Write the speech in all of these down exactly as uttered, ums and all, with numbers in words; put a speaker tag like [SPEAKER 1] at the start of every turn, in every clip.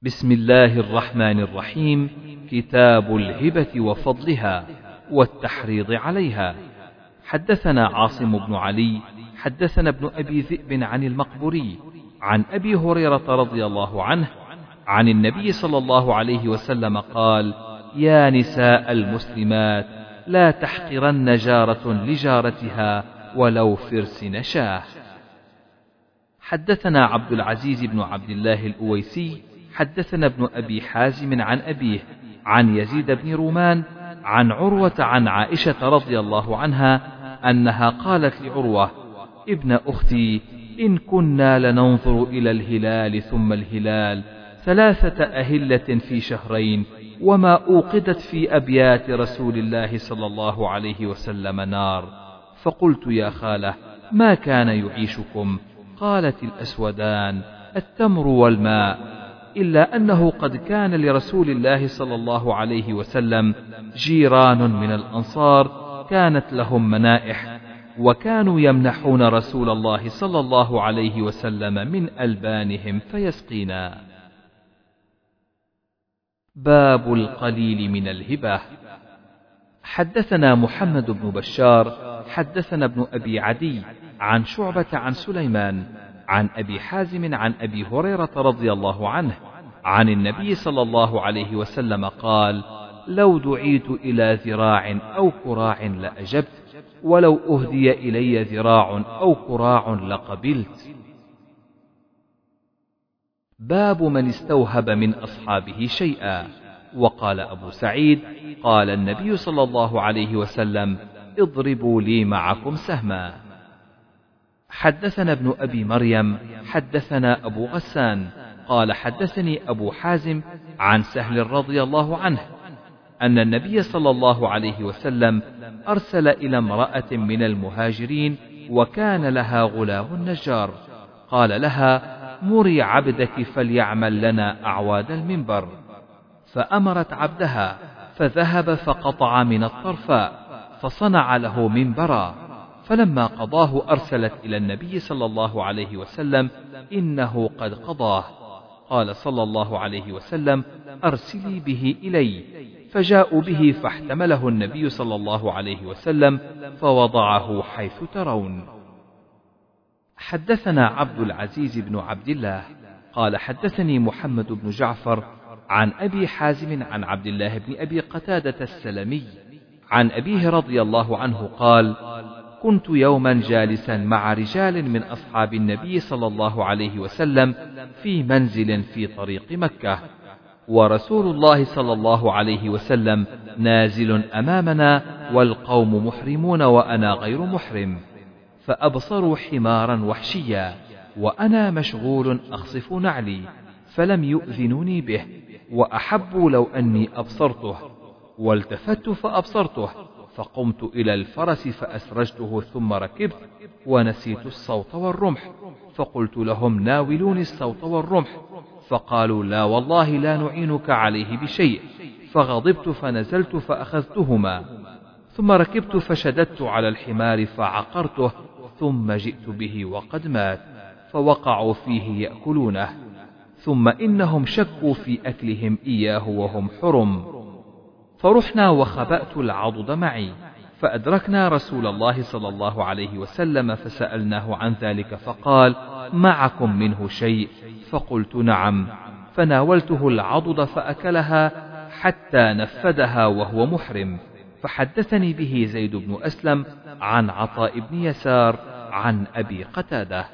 [SPEAKER 1] بسم الله الرحمن الرحيم. كتاب الهبة وفضلها والتحريض عليها. حدثنا عاصم بن علي حدثنا ابن أبي ذئب عن المقبوري عن أبي هريرة رضي الله عنه عن النبي صلى الله عليه وسلم قال: يا نساء المسلمات لا تحقرن جارة لجارتها ولو فرس نشاه. حدثنا عبد العزيز بن عبد الله الأويسي حدثنا ابن أبي حازم عن أبيه عن يزيد بن رومان عن عروة عن عائشة رضي الله عنها أنها قالت لعروة: ابن أختي، إن كنا لننظر إلى الهلال ثم الهلال ثلاثة أهلة في شهرين وما أوقدت في أبيات رسول الله صلى الله عليه وسلم نار، فقلت: يا خالة، ما كان يعيشكم؟ قالت: الأسودان، التمر والماء، إلا أنه قد كان لرسول الله صلى الله عليه وسلم جيران من الأنصار كانت لهم منائح، وكانوا يمنحون رسول الله صلى الله عليه وسلم من ألبانهم فيسقينا. باب القليل من الهبة. حدثنا محمد بن بشار حدثنا ابن أبي عدي عن شعبة عن سليمان عن أبي حازم عن أبي هريرة رضي الله عنه عن النبي صلى الله عليه وسلم قال: لو دعيت إلى ذراع أو كراع لأجبت، ولو أهدي إلي ذراع أو كراع لقبلت. باب من استوهب من أصحابه شيئا. وقال أبو سعيد: قال النبي صلى الله عليه وسلم: اضربوا لي معكم سهما. حدثنا ابن أبي مريم حدثنا أبو غسان قال: حدثني أبو حازم عن سهل رضي الله عنه أن النبي صلى الله عليه وسلم أرسل إلى امرأة من المهاجرين وكان لها غلام نجار، قال لها: مري عبدك فليعمل لنا أعواد المنبر. فأمرت عبدها فذهب فقطع من الطرفاء فصنع له منبرا، فلما قضاه أرسلت إلى النبي صلى الله عليه وسلم: إنه قد قضاه. قال صلى الله عليه وسلم: أرسلي به إلي. فجاءوا به فاحتمله النبي صلى الله عليه وسلم فوضعه حيث ترون. حدثنا عبد العزيز بن عبد الله قال: حدثني محمد بن جعفر عن أبي حازم عن عبد الله بن أبي قتادة السلمي عن أبيه رضي الله عنه قال: كنت يوما جالسا مع رجال من أصحاب النبي صلى الله عليه وسلم في منزل في طريق مكة، ورسول الله صلى الله عليه وسلم نازل أمامنا والقوم محرمون وأنا غير محرم، فأبصروا حمارا وحشيا وأنا مشغول أخصف نعلي، فلم يؤذنوني به، وأحبوا لو أني أبصرته، والتفت فأبصرته، فقمت إلى الفرس فأسرجته ثم ركبت ونسيت الصوت والرمح، فقلت لهم: ناولوني الصوت والرمح، فقالوا: لا والله لا نعينك عليه بشيء، فغضبت فنزلت فأخذتهما، ثم ركبت فشددت على الحمار فعقرته، ثم جئت به وقد مات، فوقعوا فيه يأكلونه، ثم إنهم شكوا في أكلهم إياه وهم حرم، فرحنا وخبأت العضد معي، فأدركنا رسول الله صلى الله عليه وسلم فسألناه عن ذلك، فقال: معكم منه شيء؟ فقلت: نعم، فناولته العضد فأكلها حتى نفدها وهو محرم. فحدثني به زيد بن أسلم عن عطاء بن يسار عن أبي قتادة.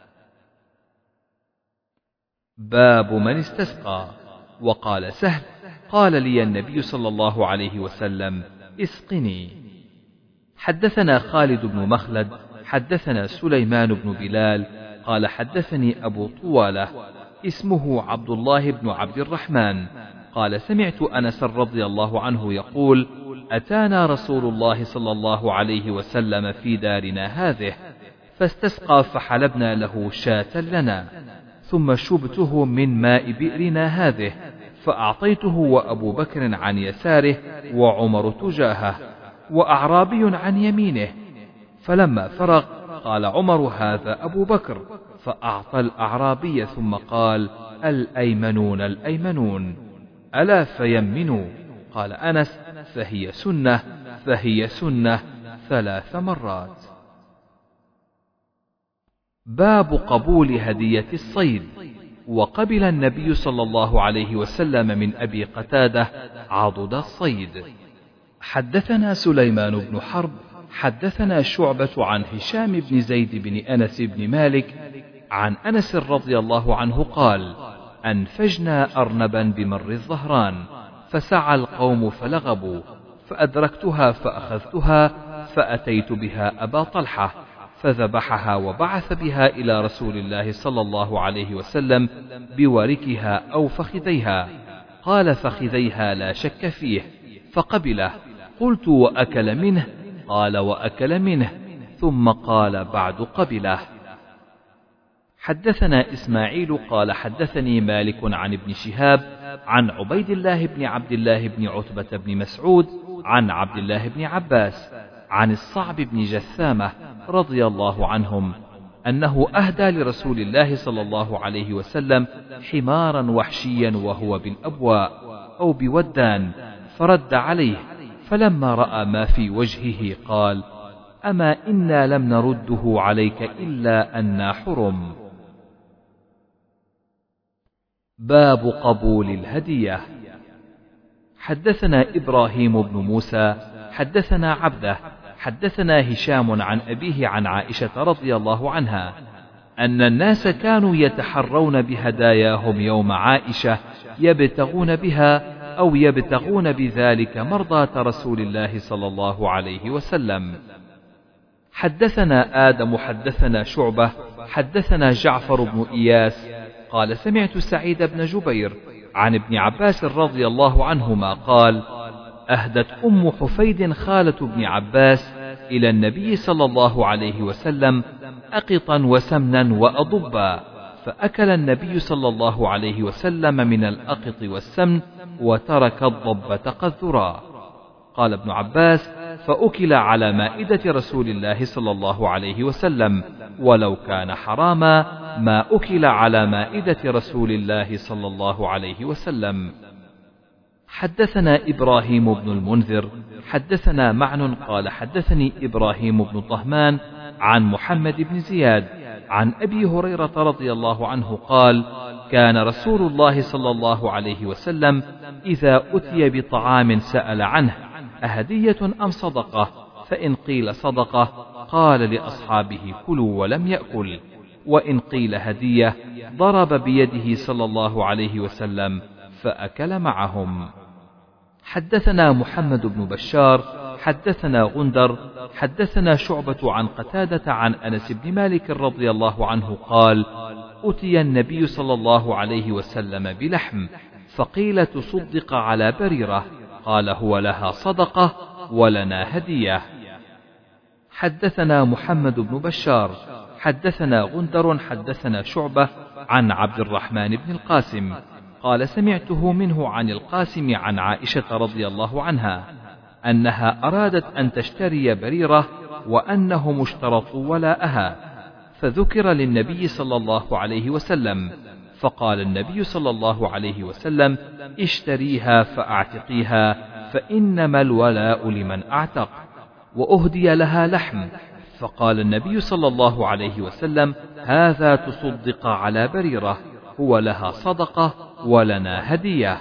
[SPEAKER 1] باب من استسقى. وقال سهل: قال لي النبي صلى الله عليه وسلم: اسقني. حدثنا خالد بن مخلد حدثنا سليمان بن بلال قال: حدثني أبو طوالة اسمه عبد الله بن عبد الرحمن قال: سمعت أنس رضي الله عنه يقول: أتانا رسول الله صلى الله عليه وسلم في دارنا هذه، فاستسقى فحلبنا له شاة لنا، ثم شبته من ماء بئرنا هذه، فأعطيته وأبو بكر عن يساره وعمر تجاهه وأعرابي عن يمينه، فلما فرغ قال عمر: هذا أبو بكر، فأعطى الأعرابي ثم قال: الأيمنون الأيمنون، ألا فيمنوا. قال أنس: فهي سنة فهي سنة ثلاث مرات. باب قبول هدية الصيد. وقبل النبي صلى الله عليه وسلم من أبي قتادة عضد الصيد. حدثنا سليمان بن حرب حدثنا شعبة عن هشام بن زيد بن أنس بن مالك عن أنس رضي الله عنه قال: أنفجنا أرنبا بمر الظهران، فسعى القوم فلغبوا، فأدركتها فأخذتها، فأتيت بها أبا طلحة فذبحها وبعث بها إلى رسول الله صلى الله عليه وسلم بوركها أو فخذيها. قال: فخذيها لا شك فيه، فقبله. قلت: وأكل منه؟ قال: وأكل منه. ثم قال: بعد قبله. حدثنا إسماعيل قال حدثني مالك عن ابن شهاب عن عبيد الله بن عبد الله بن عتبة بن مسعود عن عبد الله بن عباس عن الصعب بن جثامة رضي الله عنهم أنه أهدى لرسول الله صلى الله عليه وسلم حمارا وحشيا وهو بالأبواء أو بودان، فرد عليه، فلما رأى ما في وجهه قال: أما إنا لم نرده عليك إلا أنا حرم. باب قبول الهدية. حدثنا إبراهيم بن موسى حدثنا عبده حدثنا هشام عن أبيه عن عائشة رضي الله عنها أن الناس كانوا يتحرون بهداياهم يوم عائشة يبتغون بها أو يبتغون بذلك مرضاة رسول الله صلى الله عليه وسلم. حدثنا آدم حدثنا شعبة حدثنا جعفر بن إياس قال: سمعت سعيد بن جبير عن ابن عباس رضي الله عنهما قال: أهدت أم حفيد خالة ابن عباس إلى النبي صلى الله عليه وسلم أقطا وسمنا وأضبا، فأكل النبي صلى الله عليه وسلم من الأقط والسمن وترك الضبة قذرا. قال ابن عباس: فأكل على مائدة رسول الله صلى الله عليه وسلم، ولو كان حراما ما أكل على مائدة رسول الله صلى الله عليه وسلم. حدثنا إبراهيم بن المنذر حدثنا معن قال حدثني إبراهيم بن طهمان عن محمد بن زياد عن أبي هريرة رضي الله عنه قال: كان رسول الله صلى الله عليه وسلم إذا أتي بطعام سأل عنه: أهدية أم صدقة؟ فإن قيل صدقة قال لأصحابه: كلوا ولم يأكل، وإن قيل هدية ضرب بيده صلى الله عليه وسلم فأكل معهم. حدثنا محمد بن بشار حدثنا غندر حدثنا شعبة عن قتادة عن أنس بن مالك رضي الله عنه قال: أتي النبي صلى الله عليه وسلم بلحم، فقيل: تصدق على بريرة؟ قال: هو لها صدقة ولنا هدية. حدثنا محمد بن بشار حدثنا غندر حدثنا شعبة عن عبد الرحمن بن القاسم قال: سمعته منه عن القاسم عن عائشة رضي الله عنها أنها أرادت أن تشتري بريرة وأنهم اشترطوا ولاءها، فذكر للنبي صلى الله عليه وسلم، فقال النبي صلى الله عليه وسلم: اشتريها فأعتقيها، فإنما الولاء لمن أعتق. وأهدي لها لحم، فقال النبي صلى الله عليه وسلم: هذا تصدق على بريرة، هو لها صدقة ولنا هدية.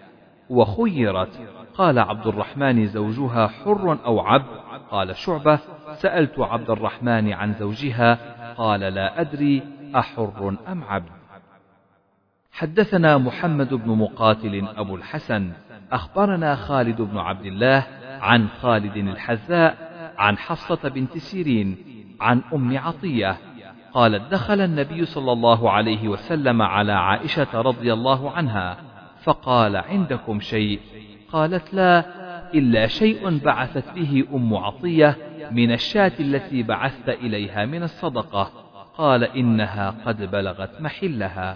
[SPEAKER 1] وخيرت، قال عبد الرحمن: زوجها حر أو عبد؟ قال شعبة: سألت عبد الرحمن عن زوجها قال: لا أدري أحر أم عبد. حدثنا محمد بن مقاتل أبو الحسن أخبرنا خالد بن عبد الله عن خالد الحذاء عن حفصة بنت سيرين عن أم عطية قالت: دخل النبي صلى الله عليه وسلم على عائشة رضي الله عنها فقال: عندكم شيء؟ قالت: لا، إلا شيء بعثت به أم عطية من الشاة التي بعثت إليها من الصدقة. قال: إنها قد بلغت محلها.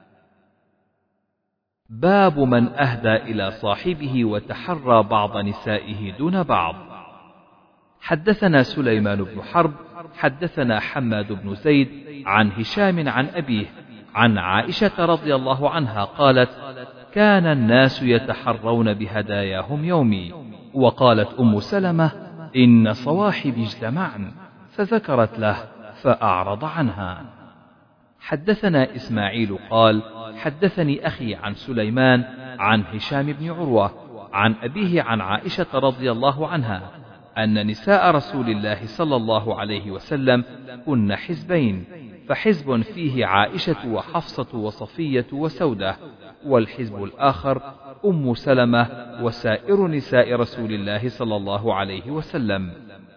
[SPEAKER 1] باب من أهدى إلى صاحبه وتحرى بعض نسائه دون بعض. حدثنا سليمان بن حرب حدثنا حماد بن زيد عن هشام عن أبيه عن عائشة رضي الله عنها قالت: كان الناس يتحرون بهداياهم يومي. وقالت أم سلمة: إن صواحبي اجتمعن، فذكرت له فأعرض عنها. حدثنا إسماعيل قال: حدثني أخي عن سليمان عن هشام بن عروة عن أبيه عن عائشة رضي الله عنها أن نساء رسول الله صلى الله عليه وسلم كن حزبين، فحزب فيه عائشة وحفصة وصفية وسودة، والحزب الآخر أم سلمة وسائر نساء رسول الله صلى الله عليه وسلم.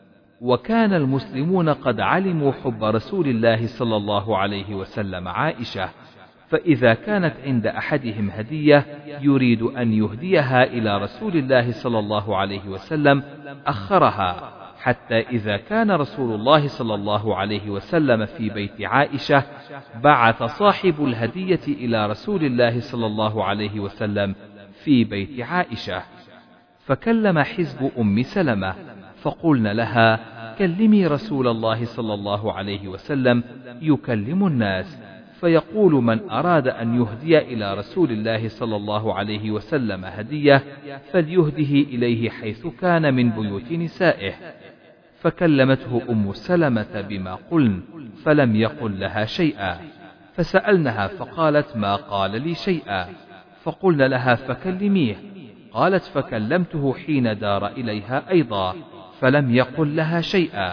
[SPEAKER 1] وكان المسلمون قد علموا حب رسول الله صلى الله عليه وسلم عائشة، فإذا كانت عند أحدهم هدية يريد أن يهديها إلى رسول الله صلى الله عليه وسلم أخرها، حتى إذا كان رسول الله صلى الله عليه وسلم في بيت عائشة بعث صاحب الهدية إلى رسول الله صلى الله عليه وسلم في بيت عائشة، فكلم حزب أم سلمة فقلنا لها: كلمي رسول الله صلى الله عليه وسلم يكلم الناس، فيقول من أراد أن يهدي إلى رسول الله صلى الله عليه وسلم هدية فليهده إليه حيث كان من بيوت نسائه. فكلمته أم سلمة بما قلن، فلم يقل لها شيئا، فسألنها فقالت: ما قال لي شيئا. فقلنا لها: فكلميه. قالت: فكلمته حين دار إليها أيضا، فلم يقل لها شيئا.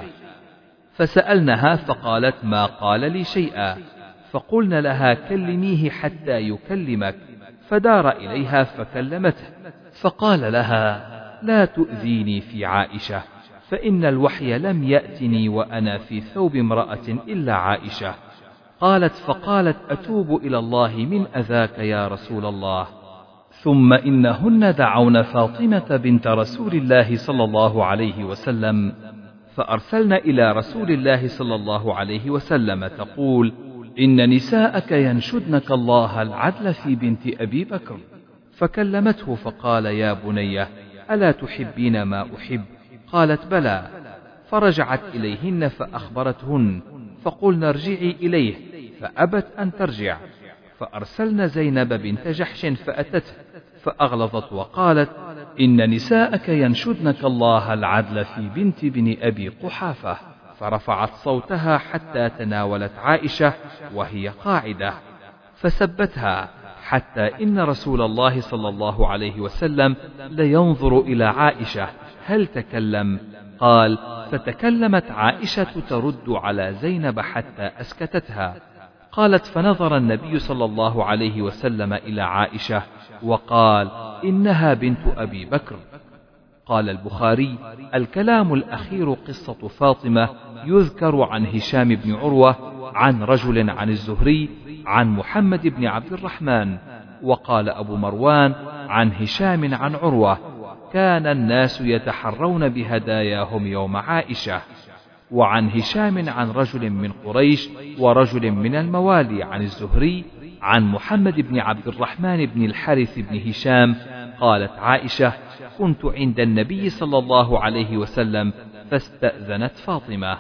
[SPEAKER 1] فسألنها فقالت: ما قال لي شيئا. فقلنا لها: كلميه حتى يكلمك. فدار إليها فكلمته، فقال لها: لا تؤذيني في عائشة، فإن الوحي لم يأتني وأنا في ثوب امرأة إلا عائشة. قالت: فقالت: أتوب إلى الله من أذاك يا رسول الله. ثم إنهن دعون فاطمة بنت رسول الله صلى الله عليه وسلم، فأرسلن إلى رسول الله صلى الله عليه وسلم تقول: إن نساءك ينشدنك الله العدل في بنت أبي بكر. فكلمته فقال: يا بني، ألا تحبين ما أحب؟ قالت: بلى. فرجعت إليهن فأخبرتهن، فقلنا: ارجعي إليه، فأبت أن ترجع. فأرسلن زينب بنت جحش فأتته، فأغلظت وقالت: إن نساءك ينشدنك الله العدل في بنت بن أبي قحافة. فرفعت صوتها حتى تناولت عائشة وهي قاعدة، فسبتها حتى إن رسول الله صلى الله عليه وسلم لينظر إلى عائشة هل تكلم؟ قال: فتكلمت عائشة ترد على زينب حتى أسكتتها. قالت: فنظر النبي صلى الله عليه وسلم إلى عائشة وقال: إنها بنت أبي بكر. قال البخاري: الكلام الأخير قصة فاطمة يذكر عن هشام بن عروة عن رجل عن الزهري عن محمد بن عبد الرحمن. وقال أبو مروان عن هشام عن عروة: كان الناس يتحرون بهداياهم يوم عائشة. وعن هشام عن رجل من قريش ورجل من الموالي عن الزهري عن محمد بن عبد الرحمن بن الحارث بن هشام. قالت عائشة: كنت عند النبي صلى الله عليه وسلم فاستأذنت فاطمة.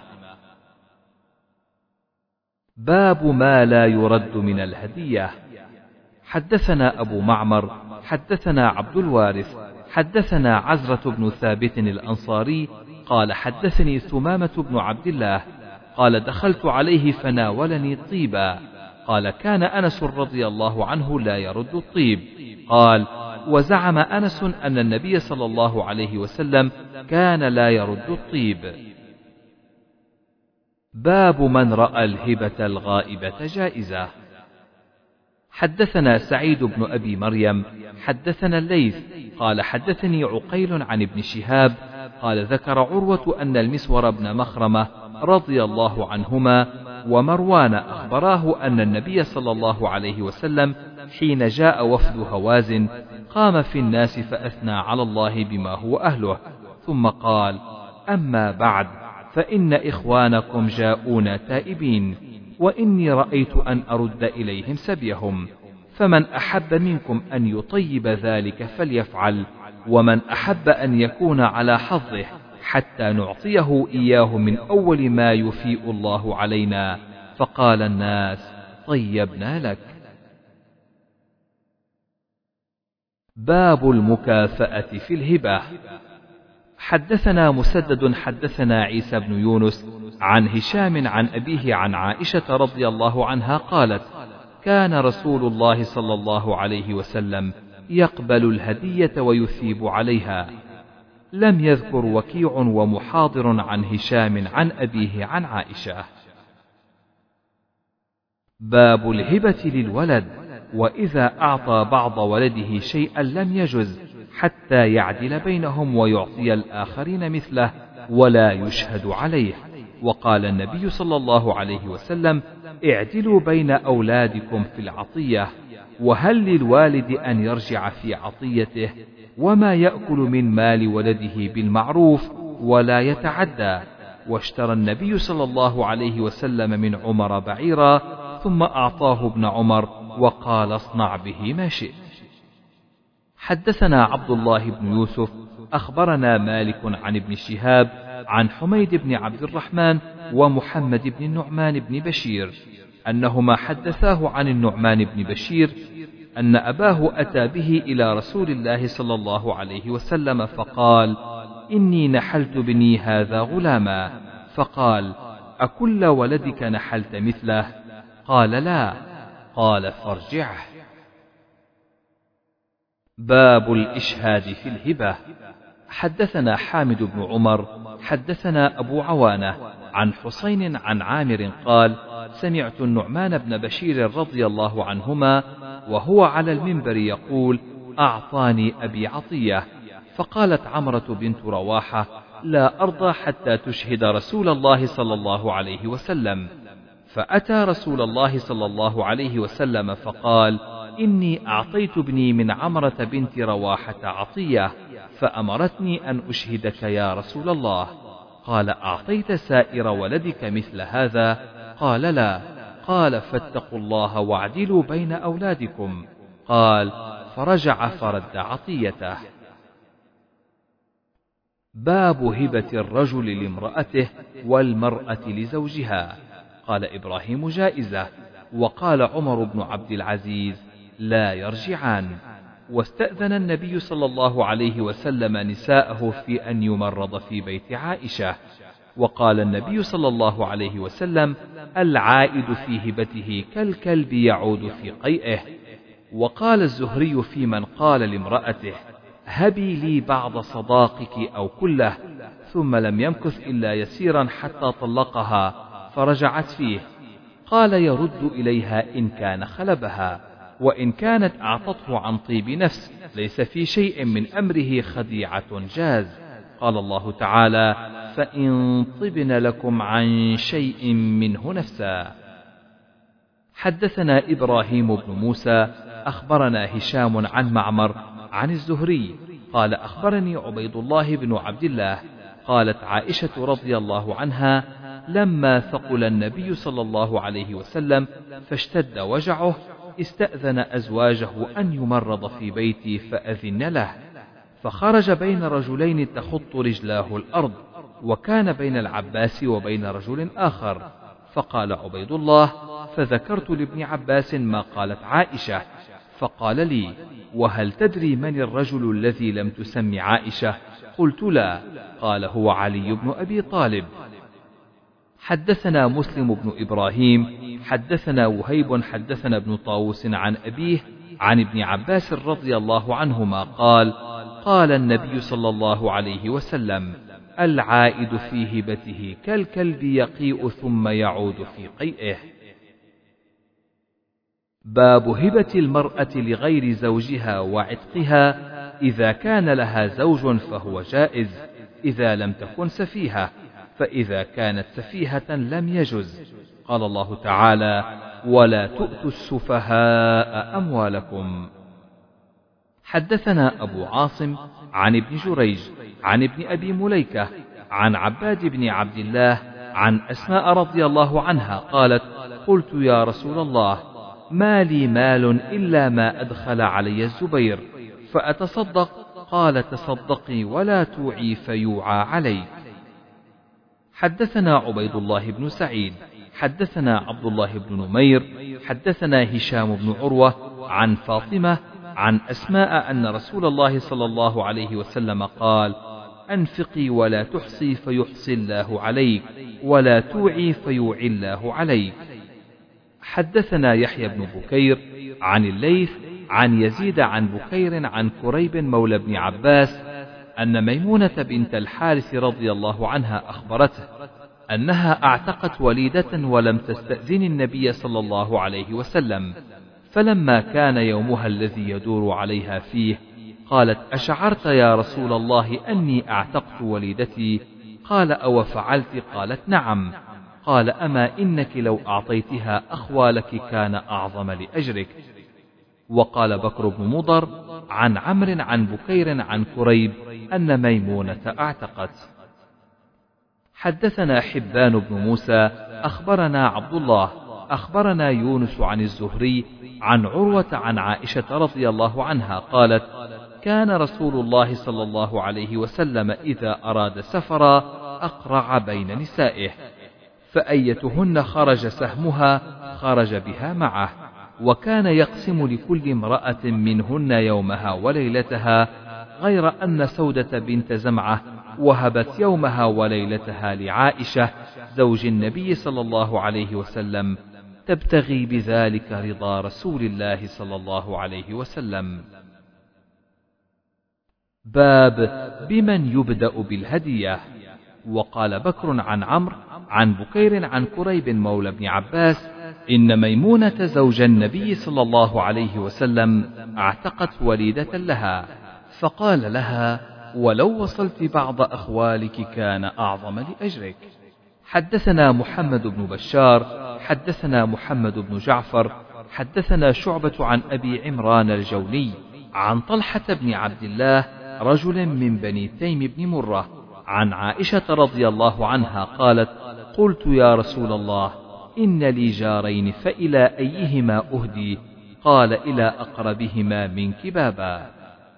[SPEAKER 1] باب ما لا يرد من الهدية. حدثنا أبو معمر حدثنا عبد الوارث حدثنا عزرة بن ثابت الأنصاري قال: حدثني ثمامة بن عبد الله قال: دخلت عليه فناولني طيبا. قال: كان أنس رضي الله عنه لا يرد الطيب. قال: وزعم أنس أن النبي صلى الله عليه وسلم كان لا يرد الطيب. باب من رأى الهبة الغائبة جائزة. حدثنا سعيد بن أبي مريم حدثنا الليث قال: حدثني عقيل عن ابن شهاب قال: ذكر عروة أن المسور بن مخرمة رضي الله عنهما ومروان أخبراه أن النبي صلى الله عليه وسلم حين جاء وفد هوازن قام في الناس فأثنى على الله بما هو أهله، ثم قال: أما بعد، فإن إخوانكم جاءون تائبين، وإني رأيت أن أرد إليهم سبيهم، فمن أحب منكم أن يطيب ذلك فليفعل، ومن أحب أن يكون على حظه حتى نعطيه إياه من أول ما يفيء الله علينا. فقال الناس: طيبنا لك. باب المكافأة في الهبة. حدثنا مسدد حدثنا عيسى بن يونس عن هشام عن أبيه عن عائشة رضي الله عنها قالت: كان رسول الله صلى الله عليه وسلم يقبل الهدية ويثيب عليها. لم يذكر وكيع ومحاضر عن هشام عن أبيه عن عائشة. باب الهبة للولد، وإذا أعطى بعض ولده شيئا لم يجز حتى يعدل بينهم ويعطي الآخرين مثله ولا يشهد عليه. وقال النبي صلى الله عليه وسلم: اعدلوا بين أولادكم في العطية، وهل للوالد أن يرجع في عطيته، وما يأكل من مال ولده بالمعروف ولا يتعدى. واشترى النبي صلى الله عليه وسلم من عمر بعيرا ثم أعطاه ابن عمر وقال: اصنع به ما شئت. حدثنا عبد الله بن يوسف أخبرنا مالك عن ابن شهاب عن حميد بن عبد الرحمن ومحمد بن النعمان بن بشير أنهما حدثاه عن النعمان بن بشير أن أباه أتى به إلى رسول الله صلى الله عليه وسلم فقال: إني نحلت بني هذا غلاما. فقال: أكل ولدك نحلت مثله؟ قال: لا. قال: فارجعه. باب الإشهاد في الهبة. حدثنا حامد بن عمر حدثنا أبو عوانة عن حسين عن عامر قال: سمعت النعمان بن بشير رضي الله عنهما وهو على المنبر يقول: أعطاني أبي عطية. فقالت عمرة بنت رواحة: لا أرضى حتى تشهد رسول الله صلى الله عليه وسلم. فأتى رسول الله صلى الله عليه وسلم فقال: إني أعطيت ابني من عمرة بنت رواحة عطية، فأمرتني أن أشهدك يا رسول الله. قال: أعطيت سائر ولدك مثل هذا؟ قال: لا. قال: فاتقوا الله واعدلوا بين أولادكم. قال: فرجع فرد عطيته. باب هبة الرجل لامرأته والمرأة لزوجها. قال إبراهيم: جائزة. وقال عمر بن عبد العزيز: لا يرجعان. واستأذن النبي صلى الله عليه وسلم نساءه في أن يمرض في بيت عائشة. وقال النبي صلى الله عليه وسلم: العائد في هبته كالكلب يعود في قيئه. وقال الزهري في من قال لامرأته: هبي لي بعض صداقك أو كله، ثم لم يمكث إلا يسيرا حتى طلقها فرجعت فيه. قال: يرد إليها إن كان خلبها، وإن كانت أعطته عن طيب نفس ليس في شيء من أمره خديعة جاز. قال الله تعالى: فإن طبن لكم عن شيء منه نفسا. حدثنا إبراهيم بن موسى أخبرنا هشام عن معمر عن الزهري قال: أخبرني عبيد الله بن عبد الله قالت عائشة رضي الله عنها: لما ثقل النبي صلى الله عليه وسلم فاشتد وجعه استأذن أزواجه أن يمرض في بيتي فأذن له، فخرج بين رجلين تخط رجلاه الأرض، وكان بين العباس وبين رجل آخر. فقال عبيد الله: فذكرت لابن عباس ما قالت عائشة، فقال لي: وهل تدري من الرجل الذي لم تسم عائشة؟ قلت: لا. قال: هو علي بن أبي طالب. حدثنا مسلم بن إبراهيم حدثنا وهيب حدثنا ابن طاووس عن أبيه عن ابن عباس رضي الله عنهما قال: قال النبي صلى الله عليه وسلم: العائد في هبته كالكلب يقيء ثم يعود في قيئه. باب هبة المرأة لغير زوجها وعتقها. إذا كان لها زوج فهو جائز، إذا لم تكن سفيهة، فإذا كانت سفيهة لم يجز. قال الله تعالى: ولا تؤتوا السفهاء أموالكم. حدثنا أبو عاصم عن ابن جريج عن ابن أبي مليكة عن عباد بن عبد الله عن أسماء رضي الله عنها قالت: قلت يا رسول الله: ما لي مال إلا ما أدخل علي الزبير فأتصدق؟ قال: تصدقي ولا توعي فيوعى عليك. حدثنا عبيد الله بن سعيد حدثنا عبد الله بن نمير حدثنا هشام بن عروة عن فاطمة عن أسماء أن رسول الله صلى الله عليه وسلم قال: أنفقي ولا تحصي فيحصي الله عليك، ولا توعي فيوعي الله عليك. حدثنا يحيى بن بكير عن الليث عن يزيد عن بكير عن كريب مولى بن عباس أن ميمونة بنت الحارث رضي الله عنها أخبرته أنها اعتقت وليدة ولم تستأذن النبي صلى الله عليه وسلم، فلما كان يومها الذي يدور عليها فيه قالت: أشعرت يا رسول الله أني اعتقت وليدتي؟ قال: أو فعلت؟ قالت: نعم. قال: أما إنك لو أعطيتها أخوالك كان أعظم لأجرك. وقال بكر بن مضر عن عمرو عن بكير عن كريب أن ميمونة اعتقت. حدثنا حبان بن موسى أخبرنا عبد الله أخبرنا يونس عن الزهري عن عروة عن عائشة رضي الله عنها قالت: كان رسول الله صلى الله عليه وسلم إذا أراد سفرا أقرع بين نسائه، فأيتهن خرج سهمها خرج بها معه، وكان يقسم لكل امرأة منهن يومها وليلتها، غير أن سودة بنت زمعة وهبت يومها وليلتها لعائشة زوج النبي صلى الله عليه وسلم، تبتغي بذلك رضا رسول الله صلى الله عليه وسلم. باب بمن يبدأ بالهدية. وقال بكر عن عمرو عن بكير عن كريب مولى بن عباس إن ميمونة زوج النبي صلى الله عليه وسلم اعتقت وليدة لها، فقال لها: ولو وصلت بعض أخوالك كان أعظم لأجرك. حدثنا محمد بن بشار حدثنا محمد بن جعفر حدثنا شعبة عن أبي عمران الجوني عن طلحة بن عبد الله رجل من بني تيم بن مرة عن عائشة رضي الله عنها قالت: قلت يا رسول الله إن لي جارين فإلى أيهما أهدي؟ قال: إلى أقربهما منك بابا.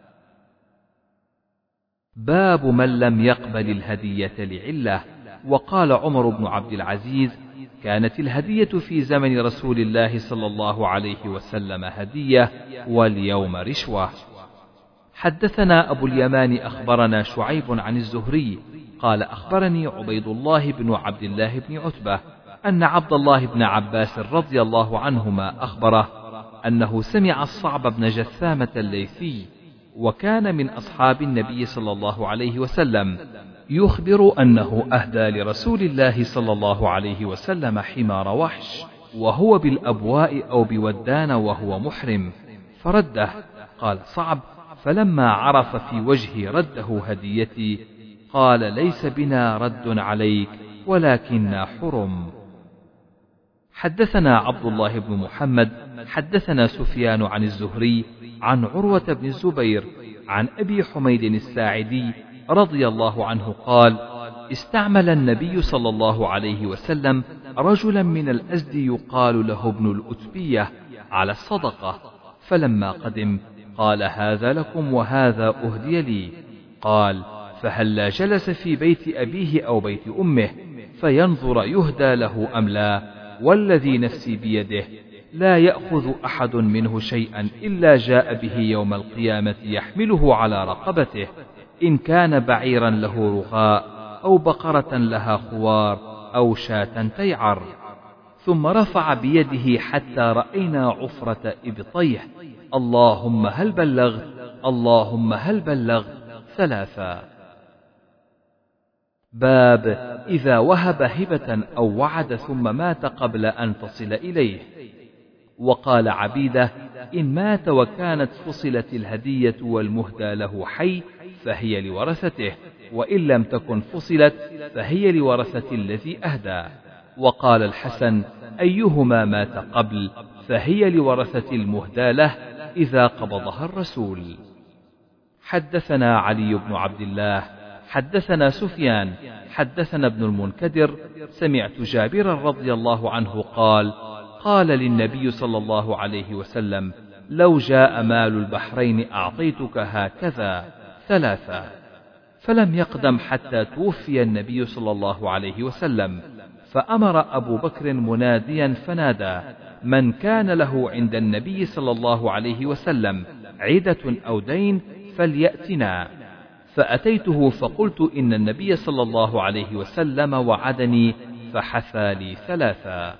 [SPEAKER 1] باب من لم يقبل الهدية لعلة. وقال عمر بن عبد العزيز: كانت الهدية في زمن رسول الله صلى الله عليه وسلم هدية، واليوم رشوة. حدثنا أبو اليمان أخبرنا شعيب عن الزهري قال: أخبرني عبيد الله بن عبد الله بن عتبة أن عبد الله بن عباس رضي الله عنهما أخبره أنه سمع الصعب بن جثامة الليثي، وكان من أصحاب النبي صلى الله عليه وسلم، يخبر أنه أهدى لرسول الله صلى الله عليه وسلم حمار وحش وهو بالأبواء أو بودان وهو محرم، فرده. قال صعب: فلما عرف في وجهي رده هديتي قال: ليس بنا رد عليك ولكننا حرم. حدثنا عبد الله بن محمد حدثنا سفيان عن الزهري عن عروة بن الزبير عن أبي حميد الساعدي رضي الله عنه قال: استعمل النبي صلى الله عليه وسلم رجلا من الأزد يقال له ابن الأتبية على الصدقة، فلما قدم قال: هذا لكم وهذا أهدي لي. قال: فهلا جلس في بيت أبيه أو بيت أمه فينظر يهدى له أم لا؟ والذي نفسي بيده لا يأخذ أحد منه شيئا إلا جاء به يوم القيامة يحمله على رقبته، إن كان بعيرا له رغاء أو بقرة لها خوار أو شاة تيعر. ثم رفع بيده حتى رأينا عفرة إبطيه: اللهم هل بلغت اللهم هل بلغت ثلاثا. باب إذا وهب هبة أو وعد ثم مات قبل أن تصل إليه. وقال عبيدة: إن مات وكانت فصلت الهدية والمهدى له حي فهي لورثته، وإن لم تكن فصلت فهي لورثة الذي أهدى. وقال الحسن: أيهما مات قبل فهي لورثة المهدى له إذا قبضها الرسول. حدثنا علي بن عبد الله حدثنا سفيان حدثنا ابن المنكدر سمعت جابرا رضي الله عنه قال: قال للنبي صلى الله عليه وسلم: لو جاء مال البحرين أعطيتك هكذا ثلاثة. فلم يقدم حتى توفي النبي صلى الله عليه وسلم، فأمر أبو بكر مناديا فنادى: من كان له عند النبي صلى الله عليه وسلم عدة أو دين فليأتنا. فأتيته فقلت: إن النبي صلى الله عليه وسلم وعدني، فحثى لي ثلاثا.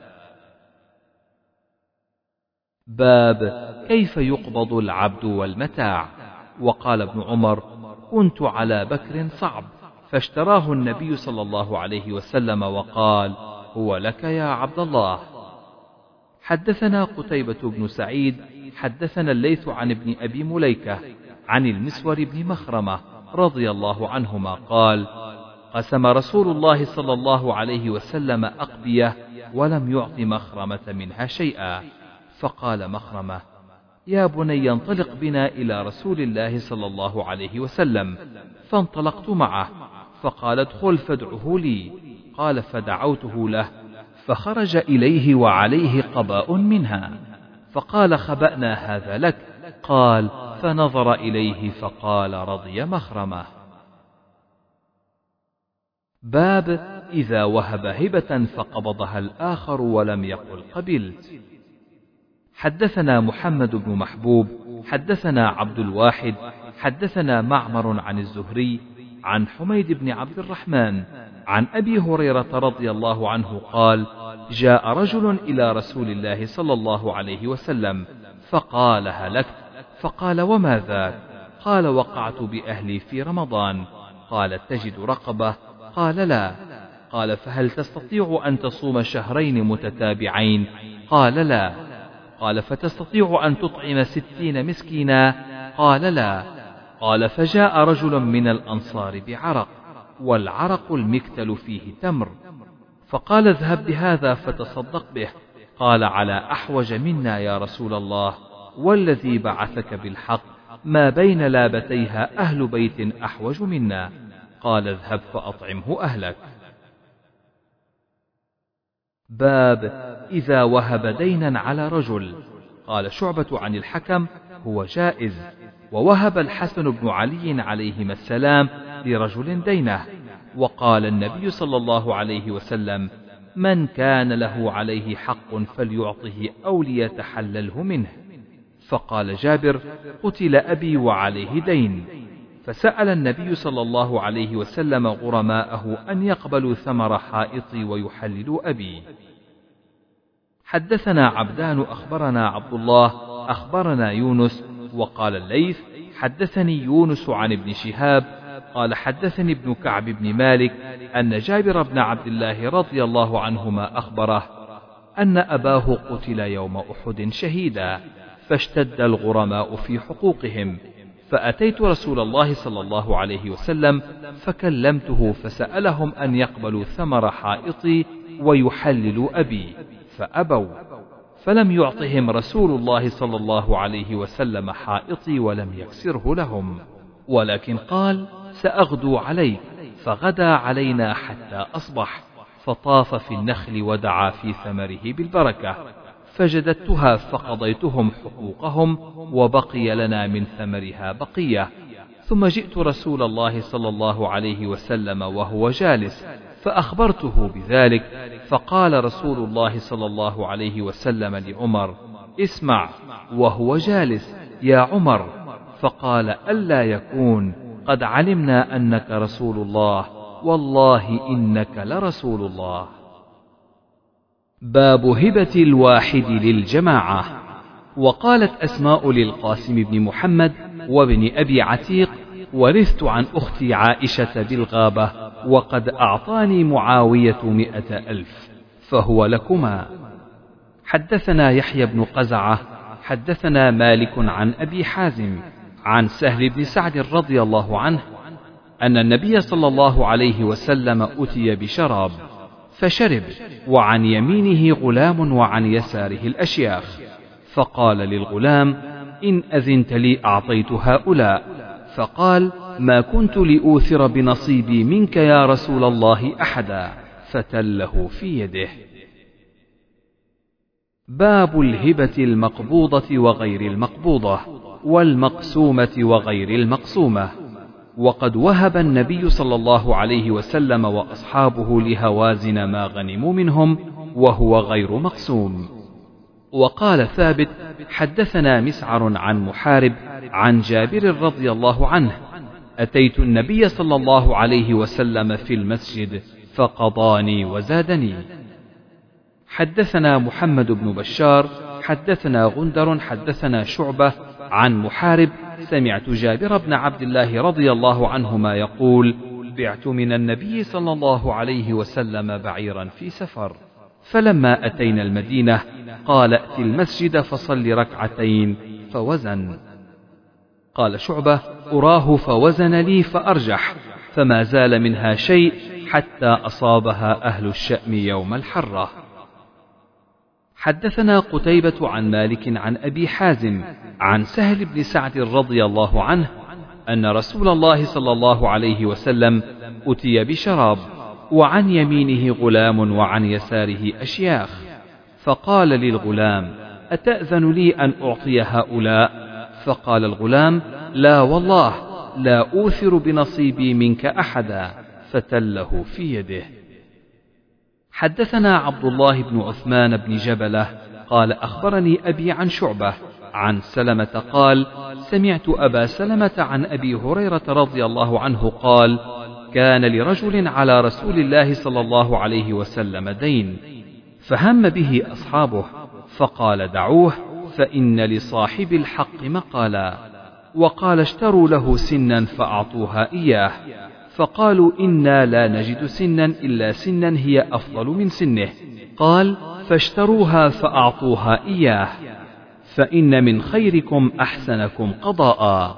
[SPEAKER 1] باب كيف يقبض العبد والمتاع. وقال ابن عمر: كنت على بكر صعب، فاشتراه النبي صلى الله عليه وسلم وقال: هو لك يا عبد الله. حدثنا قتيبة بن سعيد حدثنا الليث عن ابن أبي مليكة عن المسور بن مخرمة رضي الله عنهما قال: قسم رسول الله صلى الله عليه وسلم أقبية ولم يعط مخرمة منها شيئا، فقال مخرمة: يا بني انطلق بنا إلى رسول الله صلى الله عليه وسلم. فانطلقت معه، فقال: ادخل فادعه لي. قال: فدعوته له، فخرج إليه وعليه قباء منها، فقال: خبأنا هذا لك. قال: فنظر إليه فقال: رضي مخرمة. باب إذا وهب هبة فقبضها الآخر ولم يقل قبلت. حدثنا محمد بن محبوب حدثنا عبد الواحد حدثنا معمر عن الزهري عن حميد بن عبد الرحمن عن أبي هريرة رضي الله عنه قال: جاء رجل إلى رسول الله صلى الله عليه وسلم فقال: هلكت. فقال: وما ذاك؟ قال: وقعت بأهلي في رمضان. قال: تجد رقبة؟ قال: لا. قال: فهل تستطيع أن تصوم شهرين متتابعين؟ قال: لا. قال: فتستطيع أن تطعم ستين مسكينا؟ قال: لا. قال: فجاء رجل من الأنصار بعرق، والعرق المكتل فيه تمر، فقال: اذهب بهذا فتصدق به. قال: على أحوج منا يا رسول الله، والذي بعثك بالحق ما بين لابتيها أهل بيت أحوج منا. قال: اذهب فأطعمه أهلك. باب إذا وهب دينا على رجل. قال شعبة عن الحكم: هو جائز. ووهب الحسن بن علي عليهما السلام لرجل دينه، وقال النبي صلى الله عليه وسلم: من كان له عليه حق فليعطه أو ليتحلله منه. فقال جابر: قتل أبي وعليه دين. فسأل النبي صلى الله عليه وسلم غرماءه أن يقبلوا ثمر حائطي ويحللوا أبي. حدثنا عبدان أخبرنا عبد الله أخبرنا يونس. وقال الليث: حدثني يونس عن ابن شهاب قال: حدثني ابن كعب بن مالك أن جابر بن عبد الله رضي الله عنهما أخبره أن أباه قتل يوم أحد شهيدا، فاشتد الغرماء في حقوقهم، فأتيت رسول الله صلى الله عليه وسلم فكلمته فسألهم أن يقبلوا ثمر حائطي ويحللوا أبي، فأبوا، فلم يعطهم رسول الله صلى الله عليه وسلم حائطي ولم يكسره لهم، ولكن قال: سأغدو عليك، فغدا علينا حتى أصبح، فطاف في النخل ودعا في ثمره بالبركة، فجددتها فقضيتهم حقوقهم، وبقي لنا من ثمرها بقية. ثم جئت رسول الله صلى الله عليه وسلم وهو جالس فأخبرته بذلك، فقال رسول الله صلى الله عليه وسلم لعمر: اسمع وهو جالس يا عمر. فقال: ألا يكون، قد علمنا أنك رسول الله، والله إنك لرسول الله. باب هبة الواحد للجماعة. وقالت أسماء للقاسم بن محمد وابن أبي عتيق: ورثت عن أختي عائشة بالغابة، وقد أعطاني معاوية مئة ألف، فهو لكما. حدثنا يحيى بن قزعة حدثنا مالك عن أبي حازم عن سهل بن سعد رضي الله عنه أن النبي صلى الله عليه وسلم أتي بشراب فشرب، وعن يمينه غلام وعن يساره الأشياخ، فقال للغلام: إن أذنت لي أعطيت هؤلاء. فقال: ما كنت لأوثر بنصيبي منك يا رسول الله أحدا، فتله في يده. باب الهبة المقبوضة وغير المقبوضة، والمقسومة وغير المقسومة. وقد وهب النبي صلى الله عليه وسلم وأصحابه لهوازن ما غنموا منهم وهو غير مقسوم. وقال ثابت: حدثنا مسعر عن محارب عن جابر رضي الله عنه: أتيت النبي صلى الله عليه وسلم في المسجد فقضاني وزادني. حدثنا محمد بن بشار حدثنا غندر حدثنا شعبة عن محارب سمعت جابر بن عبد الله رضي الله عنهما يقول: بعت من النبي صلى الله عليه وسلم بعيرا في سفر، فلما أتينا المدينة قال: ائت المسجد فصل ركعتين، فوزن. قال شعبة: أراه فوزن لي فأرجح، فما زال منها شيء حتى أصابها أهل الشأم يوم الحرة. حدثنا قتيبة عن مالك عن أبي حازم عن سهل بن سعد رضي الله عنه أن رسول الله صلى الله عليه وسلم أتي بشراب، وعن يمينه غلام وعن يساره أشياخ، فقال للغلام: أتأذن لي أن أعطي هؤلاء؟ فقال الغلام: لا والله، لا أوثر بنصيبي منك أحدا، فتله في يده. حدثنا عبد الله بن عثمان بن جبلة قال: أخبرني أبي عن شعبة عن سلمة قال: سمعت أبا سلمة عن أبي هريرة رضي الله عنه قال: كان لرجل على رسول الله صلى الله عليه وسلم دين، فهم به أصحابه، فقال: دعوه فإن لصاحب الحق مقالا. وقال: اشتروا له سنا فأعطوها إياه، فقالوا: إنا لا نجد سنا إلا سنا هي أفضل من سنه. قال: فاشتروها فأعطوها إياه، فإن من خيركم أحسنكم قضاء.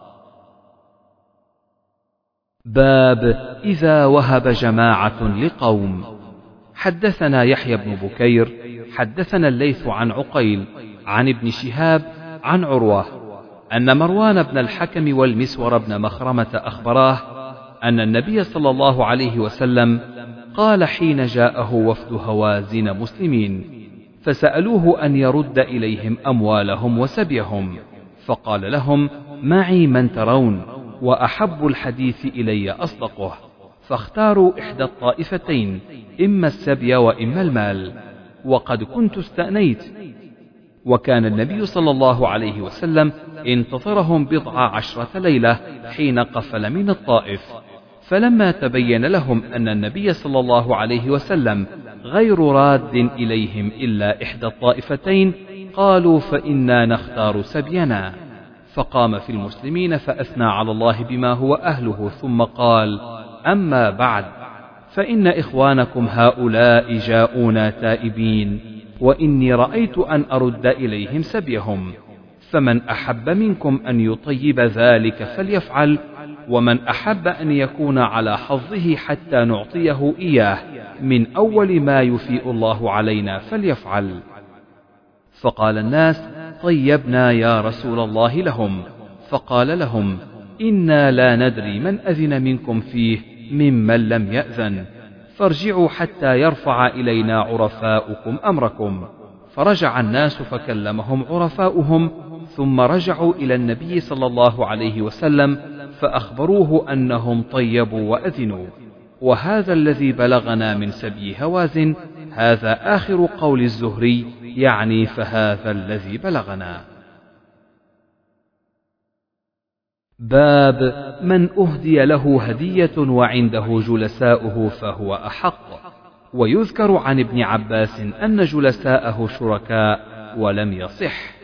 [SPEAKER 1] باب إذا وهب جماعة لقوم. حدثنا يحيى بن بكير حدثنا الليث عن عقيل عن ابن شهاب عن عروة أن مروان بن الحكم والمسور بن مخرمة أخبراه أن النبي صلى الله عليه وسلم قال حين جاءه وفد هوازن مسلمين فسألوه أن يرد إليهم أموالهم وسبيهم، فقال لهم: معي من ترون، وأحب الحديث إلي أصدقه، فاختاروا إحدى الطائفتين، إما السبي وإما المال، وقد كنت استأنيت. وكان النبي صلى الله عليه وسلم انتظرهم بضع عشرة ليلة حين قفل من الطائف، فلما تبين لهم أن النبي صلى الله عليه وسلم غير راد إليهم إلا إحدى الطائفتين قالوا: فإنا نختار سبينا. فقام في المسلمين فأثنى على الله بما هو أهله، ثم قال: أما بعد، فإن إخوانكم هؤلاء جاءونا تائبين، وإني رأيت أن أرد إليهم سبيهم، فمن أحب منكم أن يطيب ذلك فليفعل، ومن أحب أن يكون على حظه حتى نعطيه إياه من أول ما يفيء الله علينا فليفعل. فقال الناس: طيبنا يا رسول الله لهم. فقال لهم: إنا لا ندري من أذن منكم فيه ممن لم يأذن، فارجعوا حتى يرفع إلينا عرفاؤكم أمركم. فرجع الناس فكلمهم عرفاؤهم، ثم رجعوا إلى النبي صلى الله عليه وسلم فأخبروه أنهم طيبوا وأذنوا. وهذا الذي بلغنا من سبي هوازن، هذا آخر قول الزهري، يعني فهذا الذي بلغنا. باب من أهدي له هدية وعنده جلساؤه فهو أحق. ويذكر عن ابن عباس أن جلساءه شركاء ولم يصح.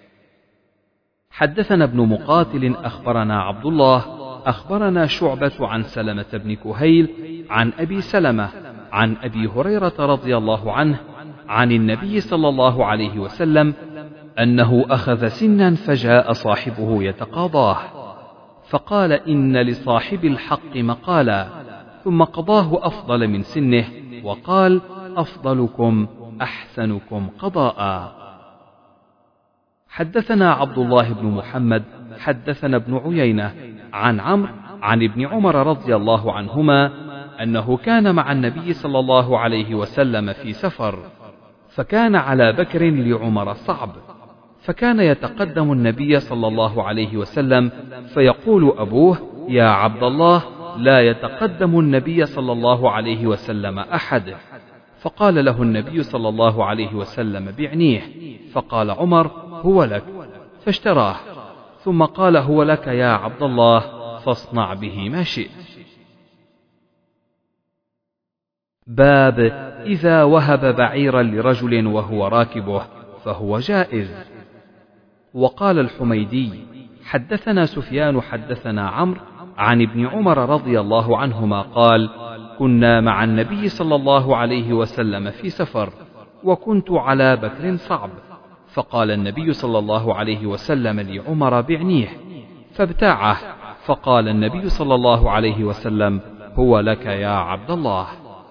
[SPEAKER 1] حدثنا ابن مقاتل أخبرنا عبد الله أخبرنا شعبة عن سلمة بن كهيل عن أبي سلمة عن أبي هريرة رضي الله عنه عن النبي صلى الله عليه وسلم أنه أخذ سنا فجاء صاحبه يتقاضاه، فقال: إن لصاحب الحق مقالا، ثم قضاه أفضل من سنه، وقال: أفضلكم أحسنكم قضاء. حدثنا عبد الله بن محمد حدثنا ابن عيينة عن عمرو عن ابن عمر رضي الله عنهما أنه كان مع النبي صلى الله عليه وسلم في سفر، فكان على بكر لعمر صعب، فكان يتقدم النبي صلى الله عليه وسلم فيقول أبوه: يا عبد الله لا يتقدم النبي صلى الله عليه وسلم أحد. فقال له النبي صلى الله عليه وسلم بعنيه، فقال عمر هو لك، فاشتراه، ثم قال هو لك يا عبد الله فاصنع به ما شئت. باب إذا وهب بعيرا لرجل وهو راكبه فهو جائز. وقال الحميدي حدثنا سفيان حدثنا عمرو عن ابن عمر رضي الله عنهما قال كنا مع النبي صلى الله عليه وسلم في سفر وكنت على بكر صعب، فقال النبي صلى الله عليه وسلم لعمر بعنيه فابتاعه، فقال النبي صلى الله عليه وسلم هو لك يا عبد الله.